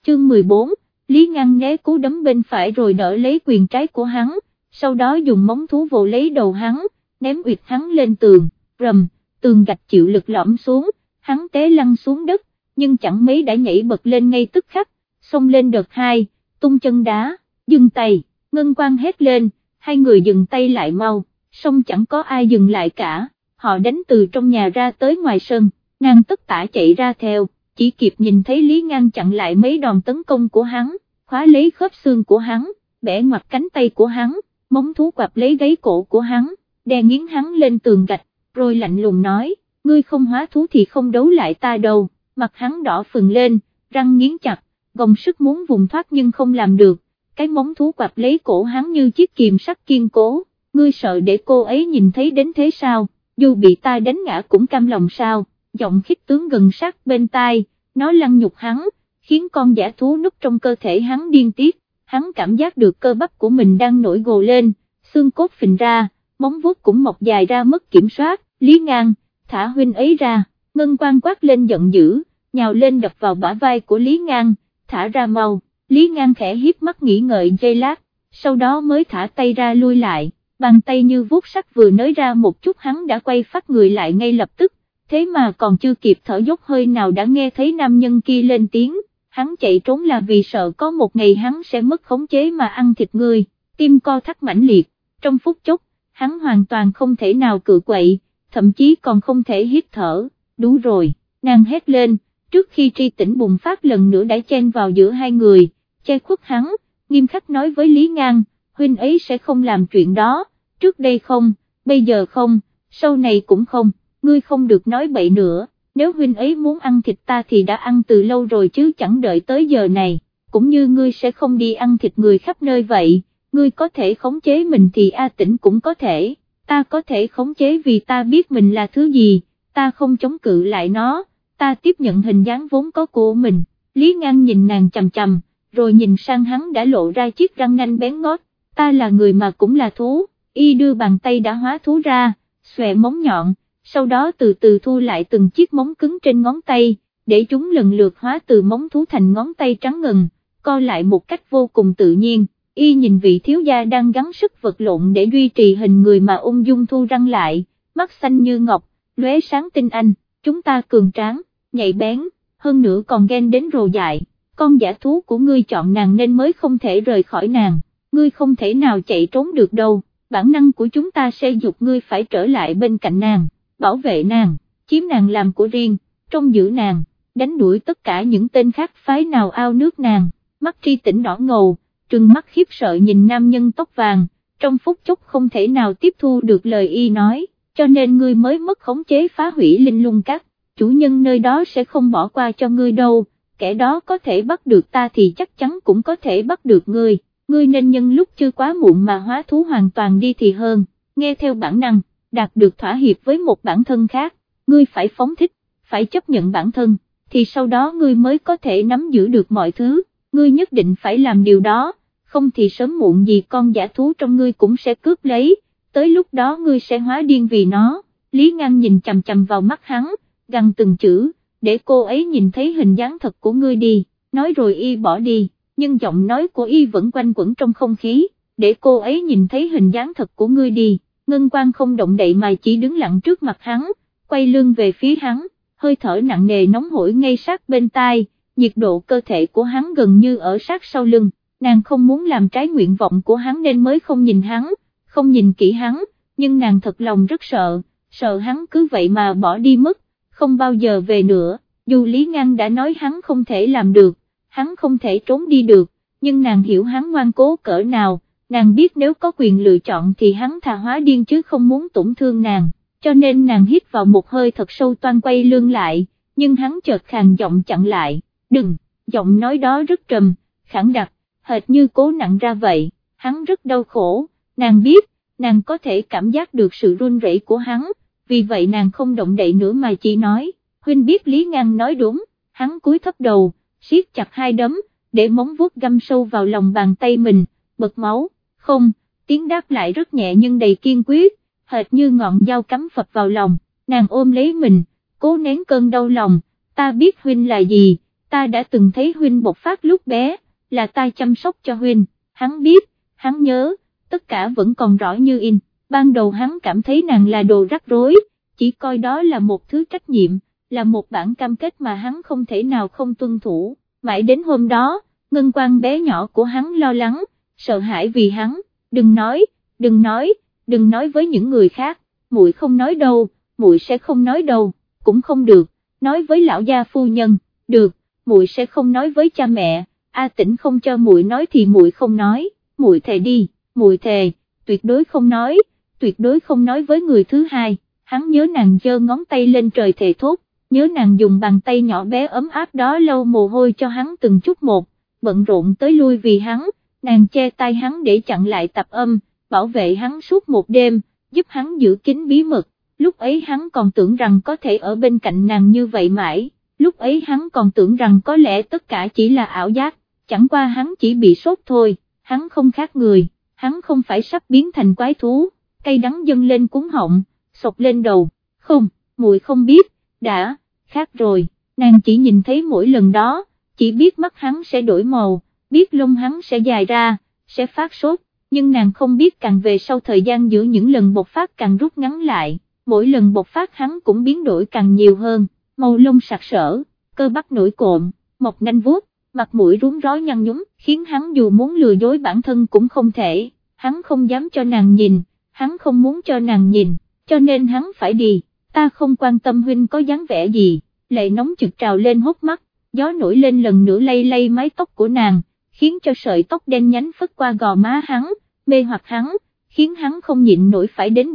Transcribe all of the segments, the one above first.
chương 14, Lý Ngang né cú đấm bên phải rồi đỡ lấy quyền trái của hắn, sau đó dùng móng thú vồ lấy đầu hắn, ném uyệt hắn lên tường, rầm, tường gạch chịu lực lõm xuống, hắn té lăn xuống đất, nhưng chẳng mấy đã nhảy bật lên ngay tức khắc, xông lên đợt 2, tung chân đá, dừng tay, Ngân Quang hét lên, hai người dừng tay lại mau, song chẳng có ai dừng lại cả, họ đánh từ trong nhà ra tới ngoài sân, nàng tất tả chạy ra theo, chỉ kịp nhìn thấy Lý Ngang chặn lại mấy đòn tấn công của hắn, khóa lấy khớp xương của hắn, bẻ ngoặt cánh tay của hắn, móng thú quặp lấy gáy cổ của hắn, đè nghiến hắn lên tường gạch, rồi lạnh lùng nói, ngươi không hóa thú thì không đấu lại ta đâu, mặt hắn đỏ phừng lên, răng nghiến chặt, gồng sức muốn vùng thoát nhưng không làm được, cái móng thú quặp lấy cổ hắn như chiếc kìm sắt kiên cố, ngươi sợ để cô ấy nhìn thấy đến thế sao, dù bị ta đánh ngã cũng cam lòng sao, giọng khích tướng gần sát bên tai, nó lăng nhục hắn, khiến con dã thú núp trong cơ thể hắn điên tiết, hắn cảm giác được cơ bắp của mình đang nổi gồ lên, xương cốt phình ra, móng vuốt cũng mọc dài ra mất kiểm soát, Lý Ngang, thả huynh ấy ra, Ngân Quang quát lên giận dữ, nhào lên đập vào bả vai của Lý Ngang, thả ra mau, Lý Ngang khẽ hiếp mắt nghĩ ngợi giây lát, sau đó mới thả tay ra lui lại, bàn tay như vuốt sắt vừa nới ra một chút hắn đã quay phát người lại ngay lập tức, thế mà còn chưa kịp thở dốc hơi nào đã nghe thấy nam nhân kia lên tiếng, hắn chạy trốn là vì sợ có một ngày hắn sẽ mất khống chế mà ăn thịt người, tim co thắt mãnh liệt, trong phút chốc, hắn hoàn toàn không thể nào cự quậy, thậm chí còn không thể hít thở, đủ rồi, nàng hét lên, trước khi tri tỉnh bùng phát lần nữa đã chen vào giữa hai người, che khuất hắn, nghiêm khắc nói với Lý Ngang, huynh ấy sẽ không làm chuyện đó, trước đây không, bây giờ không, sau này cũng không, ngươi không được nói bậy nữa, nếu huynh ấy muốn ăn thịt ta thì đã ăn từ lâu rồi chứ chẳng đợi tới giờ này, cũng như ngươi sẽ không đi ăn thịt người khắp nơi vậy, ngươi có thể khống chế mình thì A Tĩnh cũng có thể, ta có thể khống chế vì ta biết mình là thứ gì, ta không chống cự lại nó, ta tiếp nhận hình dáng vốn có của mình, Lý Ngang nhìn nàng chằm chằm, rồi nhìn sang hắn đã lộ ra chiếc răng nanh bén ngót, ta là người mà cũng là thú, y đưa bàn tay đã hóa thú ra, xòe móng nhọn, sau đó từ từ thu lại từng chiếc móng cứng trên ngón tay, để chúng lần lượt hóa từ móng thú thành ngón tay trắng ngần, co lại một cách vô cùng tự nhiên, y nhìn vị thiếu gia đang gắng sức vật lộn để duy trì hình người mà ung dung thu răng lại, mắt xanh như ngọc, lóe sáng tinh anh, chúng ta cường tráng, nhạy bén, hơn nữa còn ghen đến rồ dại, con dã thú của ngươi chọn nàng nên mới không thể rời khỏi nàng, ngươi không thể nào chạy trốn được đâu, bản năng của chúng ta sẽ giục ngươi phải trở lại bên cạnh nàng, bảo vệ nàng, chiếm nàng làm của riêng, trông giữ nàng, đánh đuổi tất cả những tên khác phái nào ao nước nàng, mắt Tri Tỉnh đỏ ngầu, trừng mắt khiếp sợ nhìn nam nhân tóc vàng, trong phút chốc không thể nào tiếp thu được lời y nói, cho nên ngươi mới mất khống chế phá hủy linh lung các, chủ nhân nơi đó sẽ không bỏ qua cho ngươi đâu, kẻ đó có thể bắt được ta thì chắc chắn cũng có thể bắt được ngươi, ngươi nên nhân lúc chưa quá muộn mà hóa thú hoàn toàn đi thì hơn, nghe theo bản năng, đạt được thỏa hiệp với một bản thân khác, ngươi phải phóng thích, phải chấp nhận bản thân, thì sau đó ngươi mới có thể nắm giữ được mọi thứ, ngươi nhất định phải làm điều đó, không thì sớm muộn gì con dã thú trong ngươi cũng sẽ cướp lấy, tới lúc đó ngươi sẽ hóa điên vì nó, Lý Ngang nhìn chằm chằm vào mắt hắn, gằn từng chữ, để cô ấy nhìn thấy hình dáng thật của ngươi đi, nói rồi y bỏ đi, nhưng giọng nói của y vẫn quanh quẩn trong không khí, để cô ấy nhìn thấy hình dáng thật của ngươi đi, Ngân Quang không động đậy mà chỉ đứng lặng trước mặt hắn, quay lưng về phía hắn, hơi thở nặng nề nóng hổi ngay sát bên tai, nhiệt độ cơ thể của hắn gần như ở sát sau lưng, nàng không muốn làm trái nguyện vọng của hắn nên mới không nhìn hắn, không nhìn kỹ hắn, nhưng nàng thật lòng rất sợ, sợ hắn cứ vậy mà bỏ đi mất, không bao giờ về nữa, dù Lý Ngang đã nói hắn không thể làm được, hắn không thể trốn đi được, nhưng nàng hiểu hắn ngoan cố cỡ nào, nàng biết nếu có quyền lựa chọn thì hắn thà hóa điên chứ không muốn tổn thương nàng, cho nên nàng hít vào một hơi thật sâu toan quay lưng lại, nhưng hắn chợt khàn giọng chặn lại, đừng, giọng nói đó rất trầm, khẳng đặc, hệt như cố nặng ra vậy, hắn rất đau khổ, nàng biết, nàng có thể cảm giác được sự run rẩy của hắn, vì vậy nàng không động đậy nữa mà chỉ nói, huynh biết Lý Ngang nói đúng, hắn cúi thấp đầu, siết chặt hai đấm, để móng vuốt găm sâu vào lòng bàn tay mình, bật máu, không, tiếng đáp lại rất nhẹ nhưng đầy kiên quyết, hệt như ngọn dao cắm phập vào lòng, nàng ôm lấy mình, cố nén cơn đau lòng, ta biết huynh là gì, ta đã từng thấy huynh bộc phát lúc bé, là ta chăm sóc cho huynh, hắn biết, hắn nhớ, tất cả vẫn còn rõ như in, ban đầu hắn cảm thấy nàng là đồ rắc rối, chỉ coi đó là một thứ trách nhiệm, là một bản cam kết mà hắn không thể nào không tuân thủ, mãi đến hôm đó, ngân quan bé nhỏ của hắn lo lắng, sợ hãi vì hắn, đừng nói, đừng nói với những người khác, muội không nói đâu, muội sẽ không nói đâu, cũng không được, nói với lão gia phu nhân, được, muội sẽ không nói với cha mẹ, A Tĩnh không cho muội nói thì muội không nói, muội thề đi, muội thề, tuyệt đối không nói với người thứ hai, hắn nhớ nàng giơ ngón tay lên trời thề thốt, nhớ nàng dùng bàn tay nhỏ bé ấm áp đó lau mồ hôi cho hắn từng chút một, bận rộn tới lui vì hắn, nàng che tay hắn để chặn lại tạp âm, bảo vệ hắn suốt một đêm, giúp hắn giữ kín bí mật, lúc ấy hắn còn tưởng rằng có thể ở bên cạnh nàng như vậy mãi, lúc ấy hắn còn tưởng rằng có lẽ tất cả chỉ là ảo giác, chẳng qua hắn chỉ bị sốt thôi, hắn không khác người, hắn không phải sắp biến thành quái thú, cay đắng dâng lên cuống họng, sộc lên đầu, không, muội không biết, đã, khác rồi, nàng chỉ nhìn thấy mỗi lần đó, chỉ biết mắt hắn sẽ đổi màu, biết lông hắn sẽ dài ra, sẽ phát sốt, nhưng nàng không biết càng về sau thời gian giữa những lần bộc phát càng rút ngắn lại, mỗi lần bộc phát hắn cũng biến đổi càng nhiều hơn, màu lông sặc sỡ, cơ bắp nổi cộm, mọc nanh vuốt, mặt mũi rúng rói nhăn nhúm, khiến hắn dù muốn lừa dối bản thân cũng không thể, hắn không dám cho nàng nhìn, hắn không muốn cho nàng nhìn, cho nên hắn phải đi, ta không quan tâm huynh có dáng vẻ gì, lệ nóng trực trào lên hốc mắt, gió nổi lên lần nữa lay lay mái tóc của nàng, khiến cho sợi tóc đen nhánh phất qua gò má hắn, mê hoặc hắn, khiến hắn không nhịn nổi phải đến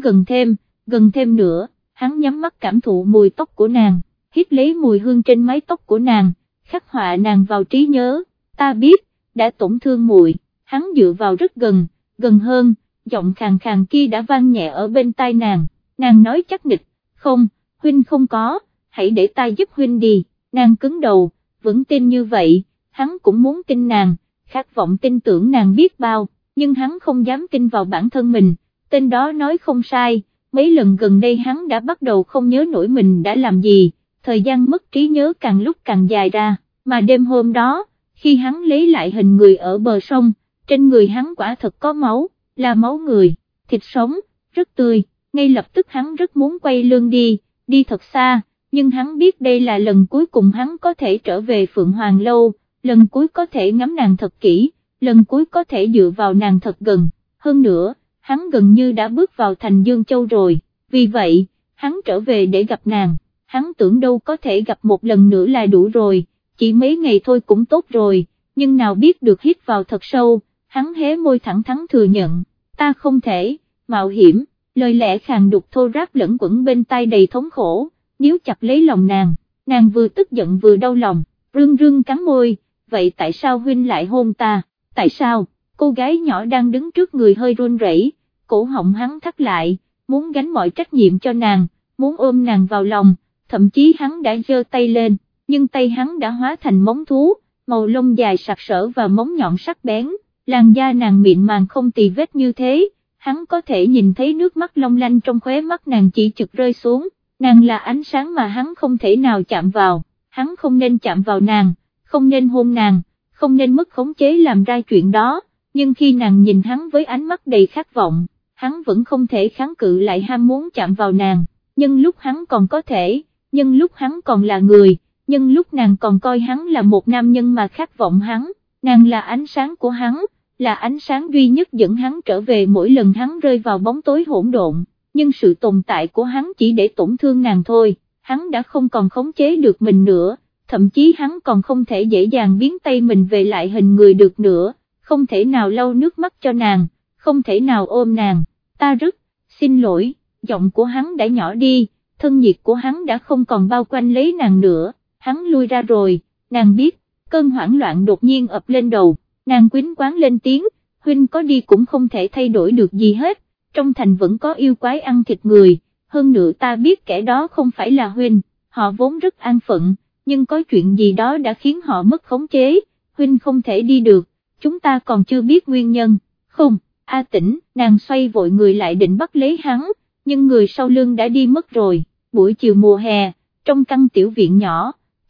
gần thêm nữa, hắn nhắm mắt cảm thụ mùi tóc của nàng, hít lấy mùi hương trên mái tóc của nàng, khắc họa nàng vào trí nhớ, ta biết, đã tổn thương muội, hắn dựa vào rất gần hơn, giọng khàn khàn kia đã vang nhẹ ở bên tai nàng nói chắc nịch, không, huynh không có, hãy để ta giúp huynh đi, nàng cứng đầu, vẫn tin như vậy, hắn cũng muốn tin nàng, khát vọng tin tưởng nàng biết bao, nhưng hắn không dám tin vào bản thân mình, tên đó nói không sai, mấy lần gần đây hắn đã bắt đầu không nhớ nổi mình đã làm gì, thời gian mất trí nhớ càng lúc càng dài ra, mà đêm hôm đó, khi hắn lấy lại hình người ở bờ sông, trên người hắn quả thật có máu, là máu người, thịt sống, rất tươi, ngay lập tức hắn rất muốn quay lưng đi thật xa, nhưng hắn biết đây là lần cuối cùng hắn có thể trở về Phượng Hoàng Lâu, lần cuối có thể ngắm nàng thật kỹ, lần cuối có thể dựa vào nàng thật gần, hơn nữa, hắn gần như đã bước vào thành Dương Châu rồi, vì vậy, hắn trở về để gặp nàng, hắn tưởng đâu có thể gặp một lần nữa là đủ rồi, chỉ mấy ngày thôi cũng tốt rồi, nhưng nào biết được hít vào thật sâu, hắn hé môi thẳng thắn thừa nhận, ta không thể, mạo hiểm, lời lẽ khàn đục thô ráp lẫn quẩn bên tai đầy thống khổ, níu chặt lấy lòng nàng vừa tức giận vừa đau lòng, rưng cắn môi, vậy tại sao huynh lại hôn ta, tại sao, cô gái nhỏ đang đứng trước người hơi run rẩy, cổ họng hắn thắt lại, muốn gánh mọi trách nhiệm cho nàng, muốn ôm nàng vào lòng, thậm chí hắn đã giơ tay lên, nhưng tay hắn đã hóa thành móng thú, màu lông dài sặc sỡ và móng nhọn sắc bén, làn da nàng mịn màng không tì vết như thế, hắn có thể nhìn thấy nước mắt long lanh trong khóe mắt nàng chỉ chực rơi xuống, nàng là ánh sáng mà hắn không thể nào chạm vào, hắn không nên chạm vào nàng, không nên hôn nàng, không nên mất khống chế làm ra chuyện đó, nhưng khi nàng nhìn hắn với ánh mắt đầy khát vọng, hắn vẫn không thể kháng cự lại ham muốn chạm vào nàng, nhưng lúc hắn còn có thể, nhưng lúc hắn còn là người, nhưng lúc nàng còn coi hắn là một nam nhân mà khát vọng hắn, nàng là ánh sáng của hắn, là ánh sáng duy nhất dẫn hắn trở về mỗi lần hắn rơi vào bóng tối hỗn độn, nhưng sự tồn tại của hắn chỉ để tổn thương nàng thôi, hắn đã không còn khống chế được mình nữa, thậm chí hắn còn không thể dễ dàng biến tay mình về lại hình người được nữa, không thể nào lau nước mắt cho nàng, không thể nào ôm nàng, ta rất xin lỗi, giọng của hắn đã nhỏ đi, thân nhiệt của hắn đã không còn bao quanh lấy nàng nữa, hắn lui ra rồi, nàng biết, cơn hoảng loạn đột nhiên ập lên đầu, nàng quýnh quáng lên tiếng, huynh có đi cũng không thể thay đổi được gì hết, trong thành vẫn có yêu quái ăn thịt người, hơn nữa ta biết kẻ đó không phải là huynh, họ vốn rất an phận, nhưng có chuyện gì đó đã khiến họ mất khống chế, huynh không thể đi được, chúng ta còn chưa biết nguyên nhân, không, A Tĩnh, nàng xoay vội người lại định bắt lấy hắn, nhưng người sau lưng đã đi mất rồi, buổi chiều mùa hè, trong căn tiểu viện nhỏ,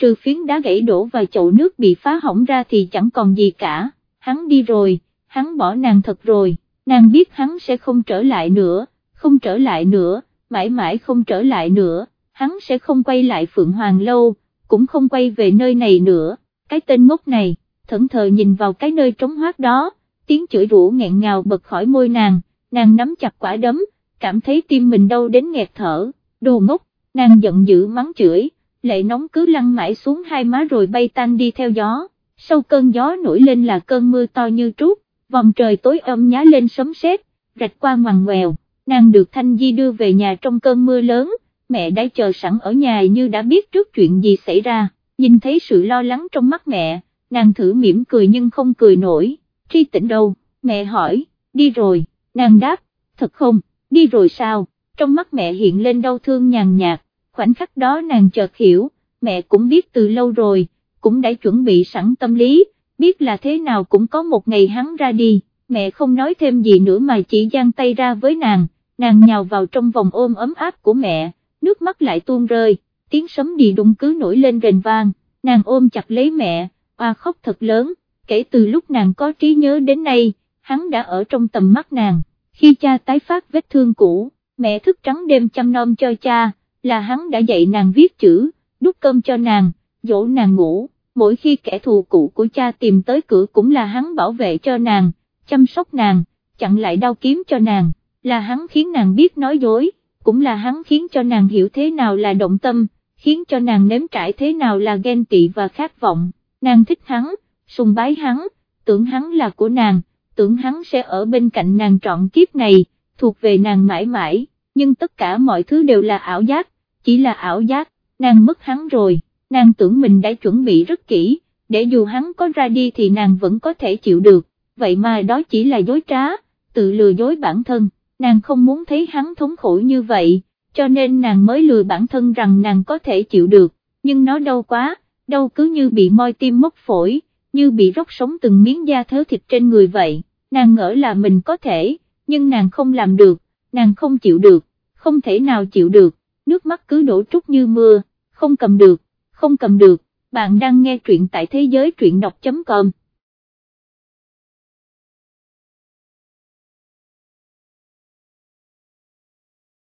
trừ phiến đá gãy đổ và chậu nước bị phá hỏng ra thì chẳng còn gì cả. Hắn đi rồi, hắn bỏ nàng thật rồi, nàng biết hắn sẽ không trở lại nữa, không trở lại nữa, mãi mãi không trở lại nữa, hắn sẽ không quay lại Phượng Hoàng Lâu, cũng không quay về nơi này nữa. Cái tên ngốc này, thẫn thờ nhìn vào cái nơi trống hoác đó, tiếng chửi rủa nghẹn ngào bật khỏi môi nàng nắm chặt quả đấm, cảm thấy tim mình đau đến nghẹt thở. Đồ ngốc, nàng giận dữ mắng chửi, lệ nóng cứ lăn mãi xuống hai má rồi bay tan đi theo gió. Sau cơn gió nổi lên là cơn mưa to như trút, vòng trời tối âm nhá lên sấm sét, rạch qua ngoằn ngoèo. Nàng được Thanh Di đưa về nhà trong cơn mưa lớn, mẹ đã chờ sẵn ở nhà như đã biết trước chuyện gì xảy ra. Nhìn thấy sự lo lắng trong mắt mẹ, nàng thử mỉm cười nhưng không cười nổi. Tri Tĩnh đâu? Mẹ hỏi. Đi rồi, nàng đáp. Thật không? Đi rồi sao? Trong mắt mẹ hiện lên đau thương nhàn nhạt. Khoảnh khắc đó nàng chợt hiểu, mẹ cũng biết từ lâu rồi, cũng đã chuẩn bị sẵn tâm lý, biết là thế nào cũng có một ngày hắn ra đi. Mẹ không nói thêm gì nữa mà chỉ giang tay ra với nàng nhào vào trong vòng ôm ấm áp của mẹ, nước mắt lại tuôn rơi, tiếng sấm đi đụng cứ nổi lên rền vang. Nàng ôm chặt lấy mẹ, oa khóc thật lớn. Kể từ lúc nàng có trí nhớ đến nay, hắn đã ở trong tầm mắt nàng. Khi cha tái phát vết thương cũ, mẹ thức trắng đêm chăm nom cho cha, là hắn đã dạy nàng viết chữ, đút cơm cho nàng, dỗ nàng ngủ. Mỗi khi kẻ thù cũ của cha tìm tới cửa cũng là hắn bảo vệ cho nàng, chăm sóc nàng, chặn lại đao kiếm cho nàng, là hắn khiến nàng biết nói dối, cũng là hắn khiến cho nàng hiểu thế nào là động tâm, khiến cho nàng nếm trải thế nào là ghen tị và khát vọng. Nàng thích hắn, sùng bái hắn, tưởng hắn là của nàng, tưởng hắn sẽ ở bên cạnh nàng trọn kiếp này, thuộc về nàng mãi mãi, nhưng tất cả mọi thứ đều là ảo giác, chỉ là ảo giác. Nàng mất hắn rồi, nàng tưởng mình đã chuẩn bị rất kỹ, để dù hắn có ra đi thì nàng vẫn có thể chịu được, vậy mà đó chỉ là dối trá, tự lừa dối bản thân. Nàng không muốn thấy hắn thống khổ như vậy, cho nên nàng mới lừa bản thân rằng nàng có thể chịu được, nhưng nó đau quá, đau cứ như bị moi tim móc phổi, như bị róc sống từng miếng da thớ thịt trên người vậy. Nàng ngỡ là mình có thể, nhưng nàng không làm được, nàng không chịu được, không thể nào chịu được, nước mắt cứ đổ trút như mưa, không cầm được, không cầm được. Bạn đang nghe truyện tại thế giới truyện đọc.com.